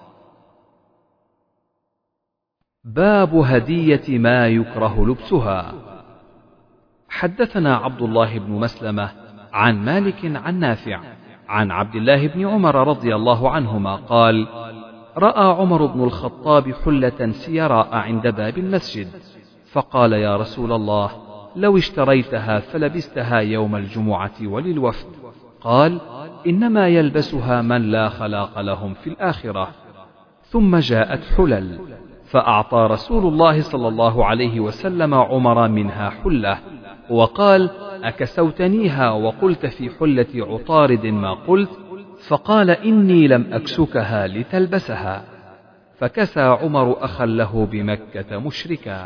[SPEAKER 1] باب هدية ما يكره لبسها. حدثنا عبد الله بن مسلمة عن مالك عن نافع عن عبد الله بن عمر رضي الله عنهما قال رأى عمر بن الخطاب حلة سيراء عند باب المسجد، فقال يا رسول الله لو اشتريتها فلبستها يوم الجمعة وللوفد. قال إنما يلبسها من لا خلاق لهم في الآخرة. ثم جاءت حلل، فأعطى رسول الله صلى الله عليه وسلم عمر منها حلة، وقال أكسوتنيها وقلت في حلة عطارد ما قلت؟ فقال إني لم أكسكها لتلبسها. فكسى عمر أخا له بمكة مشركا.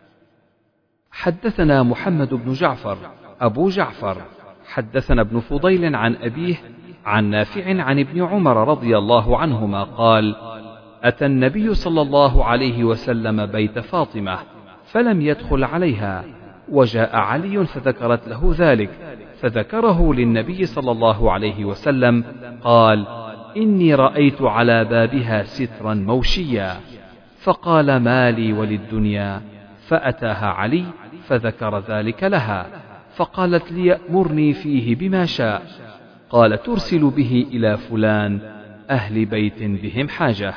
[SPEAKER 1] حدثنا محمد بن جعفر أبو جعفر حدثنا ابن فضيل عن أبيه عن نافع عن ابن عمر رضي الله عنهما قال أتى النبي صلى الله عليه وسلم بيت فاطمة فلم يدخل عليها، وجاء علي فذكرت له ذلك، فذكره للنبي صلى الله عليه وسلم قال إني رأيت على بابها سترا موشيا، فقال ما لي وللدنيا، فأتاها علي فذكر ذلك لها، فقالت ليأمرني فيه بما شاء. قال ترسل به إلى فلان أهل بيت بهم حاجة.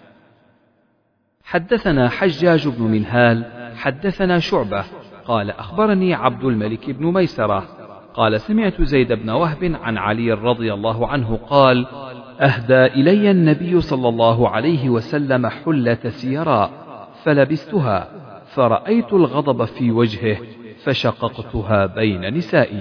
[SPEAKER 1] حدثنا حجاج بن منهال حدثنا شعبة قال أخبرني عبد الملك بن ميسرة قال سمعت زيد بن وهب عن علي رضي الله عنه قال أهدى إلي النبي صلى الله عليه وسلم حلة سيراء فلبستها، فرأيت الغضب في وجهه فشققتها بين نسائي.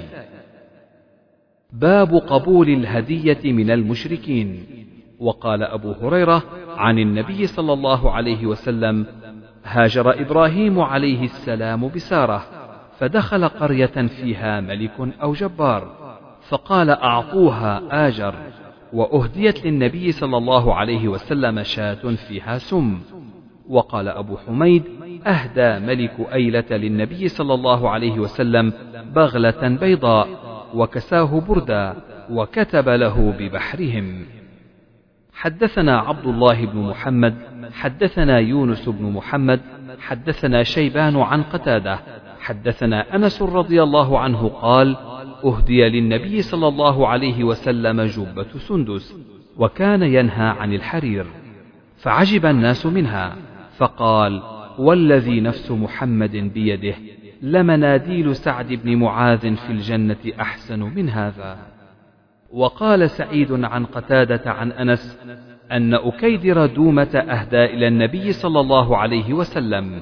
[SPEAKER 1] باب قبول الهدية من المشركين. وقال أبو هريرة عن النبي صلى الله عليه وسلم هاجر إبراهيم عليه السلام بسارة، فدخل قرية فيها ملك أو جبار، فقال أعطوها آجر، وأهديت للنبي صلى الله عليه وسلم شاة فيها سم. وقال أبو حميد أهدى ملك أيلة للنبي صلى الله عليه وسلم بغلة بيضاء وكساه بردا وكتب له ببحرهم. حدثنا عبد الله بن محمد حدثنا يونس بن محمد حدثنا شيبان عن قتادة حدثنا أنس رضي الله عنه قال أهدي للنبي صلى الله عليه وسلم جبة سندس، وكان ينهى عن الحرير، فعجب الناس منها، فقال والذي نفس محمد بيده لمناديل سعد بن معاذ في الجنة أحسن من هذا. وقال سعيد عن قتادة عن أنس أن أكيدر دومة أهدى إلى النبي صلى الله عليه وسلم.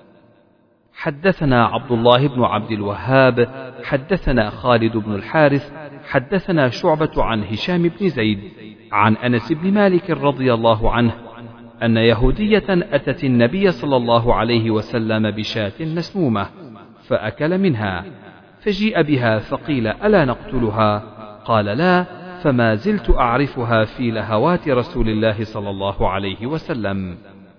[SPEAKER 1] حدثنا عبد الله بن عبد الوهاب حدثنا خالد بن الحارث حدثنا شعبة عن هشام بن زيد عن أنس بن مالك رضي الله عنه أن يهودية أتت النبي صلى الله عليه وسلم بشاة مسمومة فأكل منها، فجيء بها فقيل ألا نقتلها؟ قال لا، فما زلت أعرفها في لهوات رسول الله صلى الله عليه وسلم.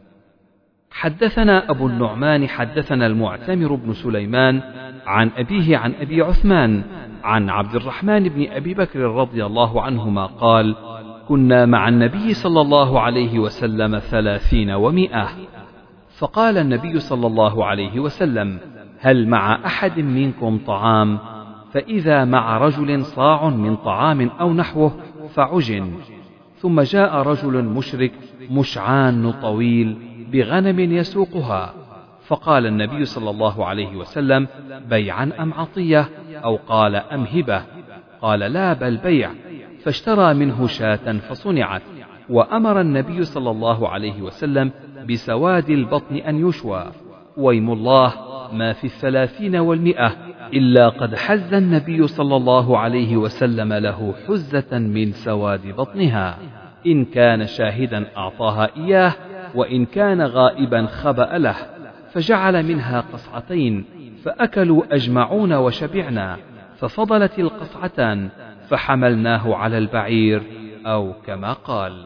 [SPEAKER 1] حدثنا أبو النعمان حدثنا المعتمر بن سليمان عن أبيه عن أبي عثمان عن عبد الرحمن بن أبي بكر رضي الله عنهما قال كنا مع النبي صلى الله عليه وسلم ثلاثين ومئة، فقال النبي صلى الله عليه وسلم هل مع أحد منكم طعام؟ فإذا مع رجل صاع من طعام أو نحوه فعجن. ثم جاء رجل مشرك مشعان طويل بغنم يسوقها، فقال النبي صلى الله عليه وسلم بيعا أم عطية؟ أو قال أم هبة؟ قال لا بل بيع، فاشترى منه شاة فصنعت، وأمر النبي صلى الله عليه وسلم بسواد البطن أن يشوى. ويم الله ما في الثلاثين والمئة إلا قد حز النبي صلى الله عليه وسلم له حزة من سواد بطنها، إن كان شاهدا أعطاها إياه، وإن كان غائبا خبأ له، فجعل منها قصعتين، فأكلوا أجمعون وشبعنا، ففضلت القصعتان فحملناه على البعير، أو كما قال.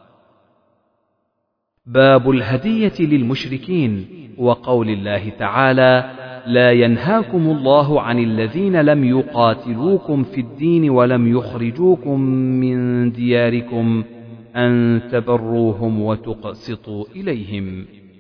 [SPEAKER 1] باب الهدية للمشركين، وقول الله تعالى: لا ينهاكم الله عن الذين لم يقاتلوكم في الدين ولم يخرجوكم من دياركم أن تبروهم وتقسطوا إليهم.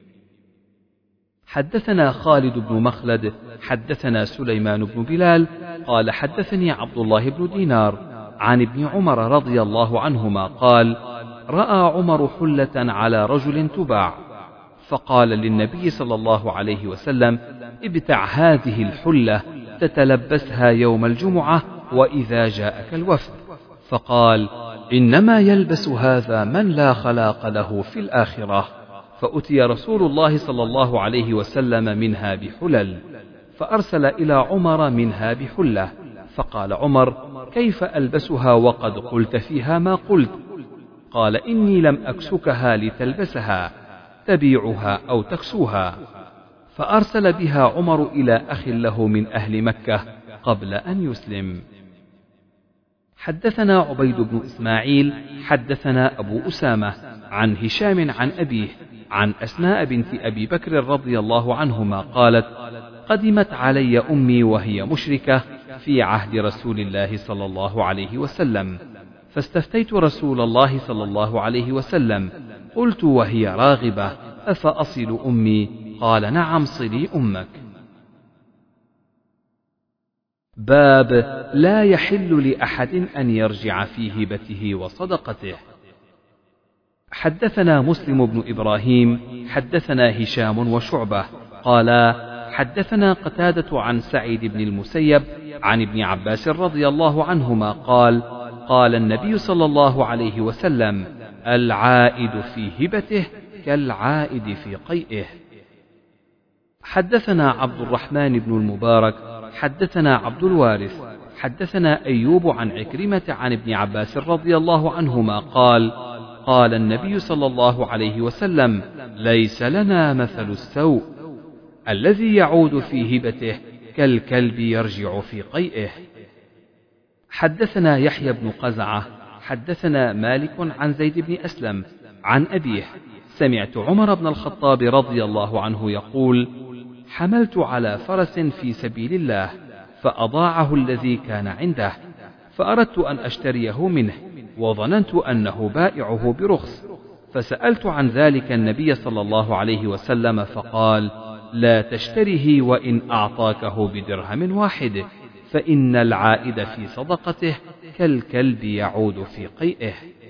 [SPEAKER 1] حدثنا خالد بن مخلد حدثنا سليمان بن بلال قال حدثني عبد الله بن دينار عن ابن عمر رضي الله عنهما قال: رأى عمر حلة على رجل تباع، فقال للنبي صلى الله عليه وسلم: ابتع هذه الحلة تتلبسها يوم الجمعة وإذا جاءك الوفد. فقال: إنما يلبس هذا من لا خلاق له في الآخرة. فأتي رسول الله صلى الله عليه وسلم منها بحلل، فأرسل إلى عمر منها بحلة، فقال عمر: كيف ألبسها وقد قلت فيها ما قلت؟ قال: إني لم أكسكها لتلبسها، تبيعها أو تكسوها. فأرسل بها عمر إلى أخ له من أهل مكة قبل أن يسلم. حدثنا عبيد بن إسماعيل حدثنا أبو أسامة عن هشام عن أبيه عن أسماء بنت أبي بكر رضي الله عنهما قالت: قدمت علي أمي وهي مشركة في عهد رسول الله صلى الله عليه وسلم، فاستفتيت رسول الله صلى الله عليه وسلم، قلت وهي راغبة: أفأصل أمي؟ قال: نعم، صلي أمك. باب لا يحل لأحد أن يرجع في هبته وصدقته. حدثنا مسلم بن إبراهيم حدثنا هشام وشعبة قال حدثنا قتادة عن سعيد بن المسيب عن ابن عباس رضي الله عنهما قال: قال النبي صلى الله عليه وسلم: العائد في هبته كالعائد في قيئه. حدثنا عبد الرحمن بن المبارك حدثنا عبد الوارث حدثنا أيوب عن عكرمة عن ابن عباس رضي الله عنهما قال: قال النبي صلى الله عليه وسلم: ليس لنا مثل السوء، الذي يعود في هبته كالكلب يرجع في قيئه. حدثنا يحيى بن قزعة حدثنا مالك عن زيد بن أسلم عن أبيه: سمعت عمر بن الخطاب رضي الله عنه يقول: حملت على فرس في سبيل الله، فأضاعه الذي كان عنده، فأردت أن أشتريه منه، وظننت أنه بائعه برخص، فسألت عن ذلك النبي صلى الله عليه وسلم، فقال: لا تشتره وإن أعطاكه بدرهم واحد، فإن العائد في صدقته كالكلب يعود في قيئه.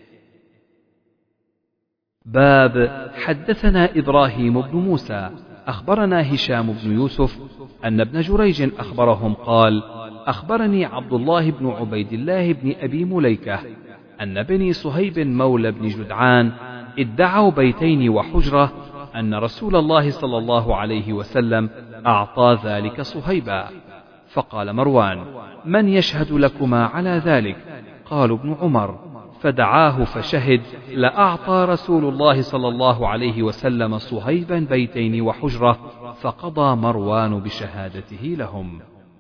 [SPEAKER 1] باب حدثنا إبراهيم بن موسى أخبرنا هشام بن يوسف أن ابن جريج أخبرهم قال: أخبرني عبد الله بن عبيد الله بن أبي مليكة أن بني صهيب مولى بن جدعان ادعوا بيتين وحجرة أن رسول الله صلى الله عليه وسلم أعطى ذلك صهيبا. فقال مروان: من يشهد لكما على ذلك؟ قالوا: ابن عمر. فدعاه فشهد: لأعطى رسول الله صلى الله عليه وسلم صهيبا بيتين وحجرة، فقضى مروان بشهادته لهم.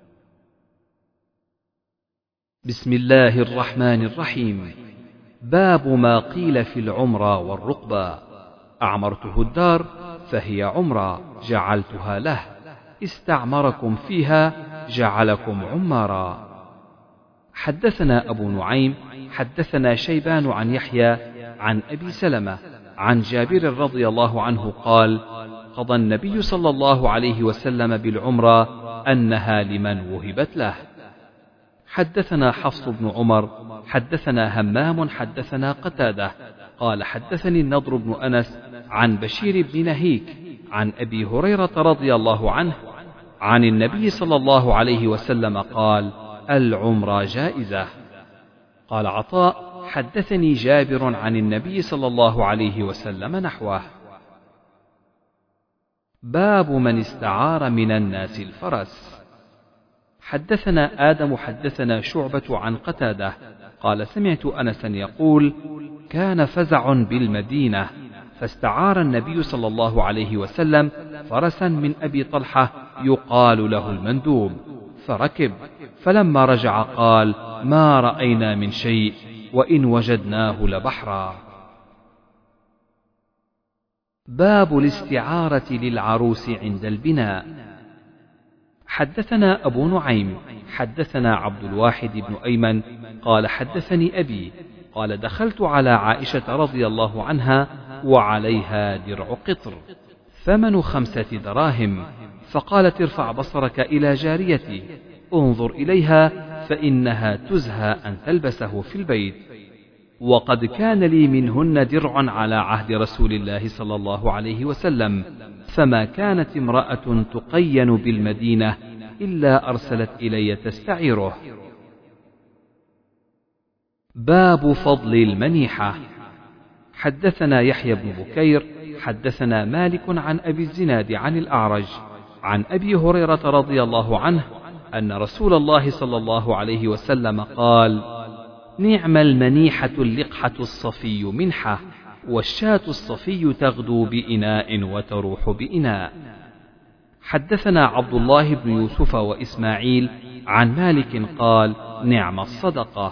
[SPEAKER 1] بسم الله الرحمن الرحيم. باب ما قيل في العمرة والرقبة. أعمرته الدار فهي عمرة جعلتها له، استعمركم فيها جعلكم عمارا. حدثنا أبو نعيم حدثنا شيبان عن يحيى عن أبي سلمة عن جابر رضي الله عنه قال: قضى النبي صلى الله عليه وسلم بالعمرة أنها لمن وهبت له. حدثنا حفص بن عمر حدثنا همام حدثنا قتادة قال حدثني النضر بن أنس عن بشير بن نهيك عن أبي هريرة رضي الله عنه عن النبي صلى الله عليه وسلم قال: العمرة جائزة.
[SPEAKER 2] قال عطاء: حدثني جابر عن النبي صلى الله عليه وسلم نحوه. باب من استعار من الناس الفرس. حدثنا آدم حدثنا شعبة عن قتادة قال: سمعت أنسا يقول: كان فزع بالمدينة فاستعار النبي صلى الله عليه وسلم فرسا من أبي طلحة يقال له المندوب، فركب، فلما رجع قال: ما رأينا من شيء وإن وجدناه لبحرا. باب الاستعارة للعروس عند البناء. حدثنا أبو نعيم حدثنا عبد الواحد بن أيمن قال: حدثني أبي قال: دخلت على عائشة رضي الله عنها وعليها درع قطر ثمن خمسة دراهم، فقالت: ارفع بصرك إلى جاريتي انظر إليها فإنها تزهى أن تلبسه في البيت. وقد كان لي منهن درع على عهد رسول الله صلى الله عليه وسلم، فما كانت امرأة تقين بالمدينة إلا أرسلت إلي تستعيره. باب فضل المنيحة. حدثنا يحيى بن بكير حدثنا مالك عن أبي الزناد عن الأعرج عن أبي هريرة رضي الله عنه أن رسول الله صلى الله عليه وسلم قال: نعم المنيحة اللقحة الصفي منحة، والشاة الصفي تغدو بإناء وتروح بإناء. حدثنا عبد الله بن يوسف وإسماعيل عن مالك قال: نعم الصدقة.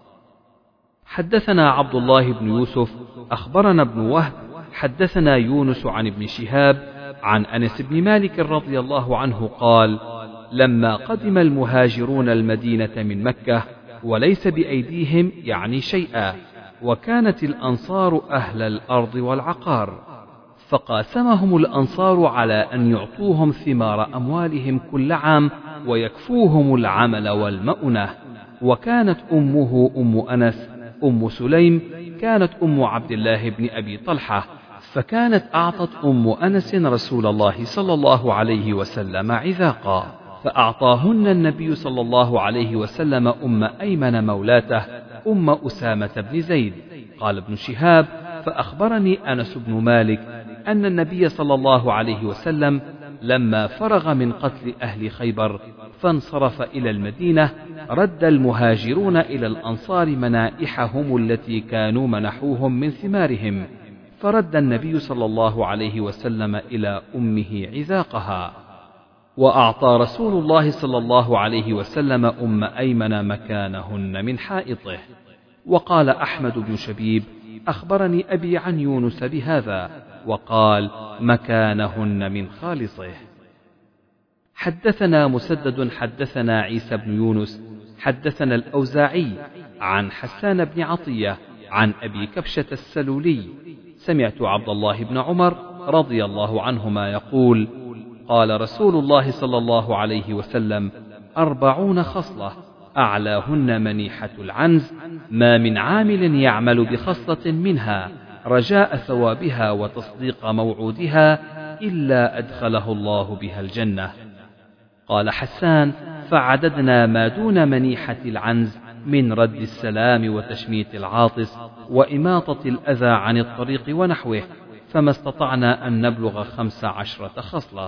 [SPEAKER 2] حدثنا عبد الله بن يوسف أخبرنا ابن وهب حدثنا يونس عن ابن شهاب عن أنس بن مالك رضي الله عنه قال: لما قدم المهاجرون المدينة من مكة وليس بأيديهم يعني شيئا، وكانت الأنصار أهل الأرض والعقار، فقاسمهم الأنصار على أن يعطوهم ثمار أموالهم كل عام ويكفوهم العمل والمؤنة. وكانت أمه أم أنس أم سليم كانت أم عبد الله بن أبي طلحة، فكانت أعطت أم أنس رسول الله صلى الله عليه وسلم عذاقا، فأعطاهن النبي صلى الله عليه وسلم أم أيمن مولاته أم أسامة بن زيد. قال ابن شهاب: فأخبرني أنس بن مالك أن النبي صلى الله عليه وسلم لما فرغ من قتل أهل خيبر فانصرف إلى المدينة رد المهاجرون إلى الأنصار منائحهم التي كانوا منحوهم من ثمارهم، فرد النبي صلى الله عليه وسلم إلى أمه عذاقها، وأعطى رسول الله صلى الله عليه وسلم أم أيمن مكانهن من حائطه. وقال أحمد بن شبيب: أخبرني أبي عن يونس بهذا، وقال: مكانهن من خالصه. حدثنا مسدد حدثنا عيسى بن يونس حدثنا الأوزاعي عن حسان بن عطية عن أبي كبشة السلولي سمعت عبد الله بن عمر رضي الله عنهما يقول: قال رسول الله صلى الله عليه وسلم: أربعون خصلة أعلاهن منيحة العنز، ما من عامل يعمل بخصلة منها رجاء ثوابها وتصديق موعودها إلا أدخله الله بها الجنة. قال حسان: فعددنا ما دون منيحة العنز من رد السلام وتشميت العاطس وإماطة الأذى عن الطريق ونحوه، فما استطعنا أن نبلغ خمس عشرة خصلة.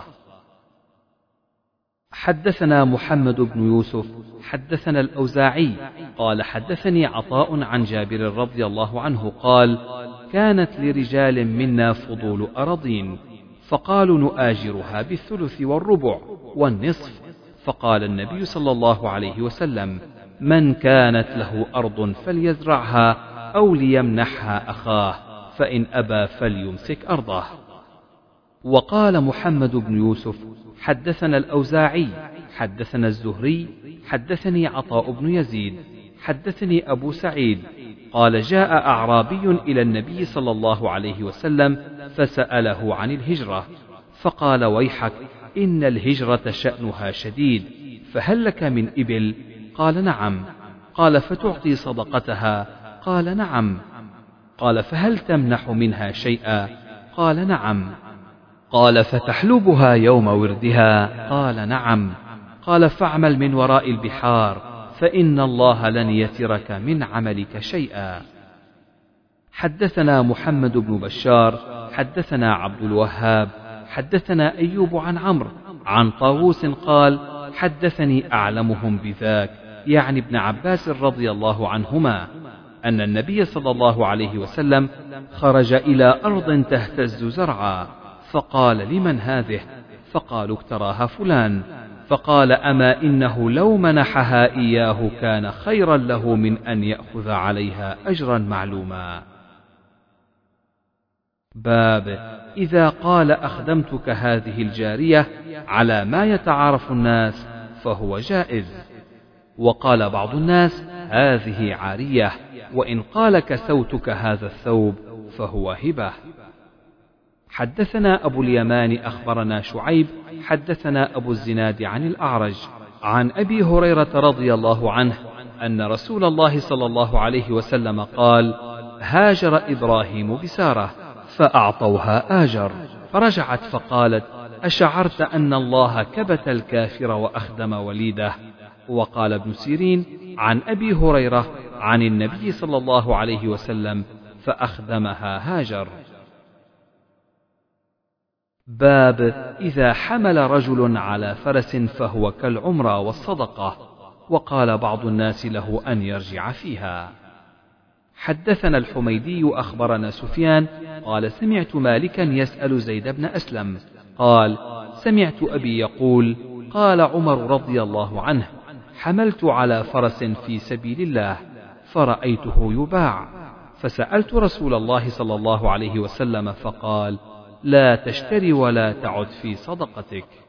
[SPEAKER 2] حدثنا محمد بن يوسف حدثنا الأوزاعي قال: حدثني عطاء عن جابر رضي الله عنه قال: كانت لرجال منا فضول أراضين، فقالوا نؤاجرها بالثلث والربع والنصف، فقال النبي صلى الله عليه وسلم: من كانت له أرض فليزرعها أو ليمنحها أخاه، فإن أبى فليمسك أرضه. وقال محمد بن يوسف: حدثنا الأوزاعي حدثنا الزهري حدثني عطاء بن يزيد حدثني أبو سعيد قال: جاء أعرابي إلى النبي صلى الله عليه وسلم فسأله عن الهجرة، فقال: ويحك، إن الهجرة شأنها شديد، فهل لك من إبل؟ قال: نعم. قال: فتعطي صدقتها؟ قال: نعم. قال: فهل تمنح منها شيئا؟ قال: نعم. قال: فتحلبها يوم وردها؟ قال: نعم. قال: فاعمل من وراء البحار فإن الله لن يترك من عملك شيئا. حدثنا محمد بن بشار حدثنا عبد الوهاب حدثنا أيوب عن عمرو عن طاووس قال حدثني أعلمهم بذاك يعني ابن عباس رضي الله عنهما أن النبي صلى الله عليه وسلم خرج إلى أرض تهتز زرعا فقال لمن هذه؟ فقالوا اكتراها فلان. فقال أما إنه لو منحها إياه كان خيرا له من أن يأخذ عليها أجرا معلوما. باب إذا قال أخدمتك هذه الجارية على ما يتعارف الناس فهو جائز. وقال بعض الناس هذه عارية، وإن قال كسوتك هذا الثوب فهو هبة. حدثنا أبو اليمان أخبرنا شعيب حدثنا أبو الزناد عن الأعرج عن أبي هريرة رضي الله عنه أن رسول الله صلى الله عليه وسلم قال هاجر إبراهيم بسارة فأعطوها آجر، فرجعت فقالت أشعرت أن الله كبت الكافر وأخدم وليده. وقال ابن سيرين عن أبي هريرة عن النبي صلى الله عليه وسلم فأخدمها هاجر. باب إذا حمل رجل على فرس فهو كالعمرة والصدقة. وقال بعض الناس له أن يرجع فيها. حدثنا الحميدي أخبرنا سفيان قال سمعت مالكا يسأل زيد بن أسلم قال سمعت أبي يقول قال عمر رضي الله عنه حملت على فرس في سبيل الله فرأيته يباع فسألت رسول الله صلى الله عليه وسلم فقال لا تشتري ولا تعد في صدقتك.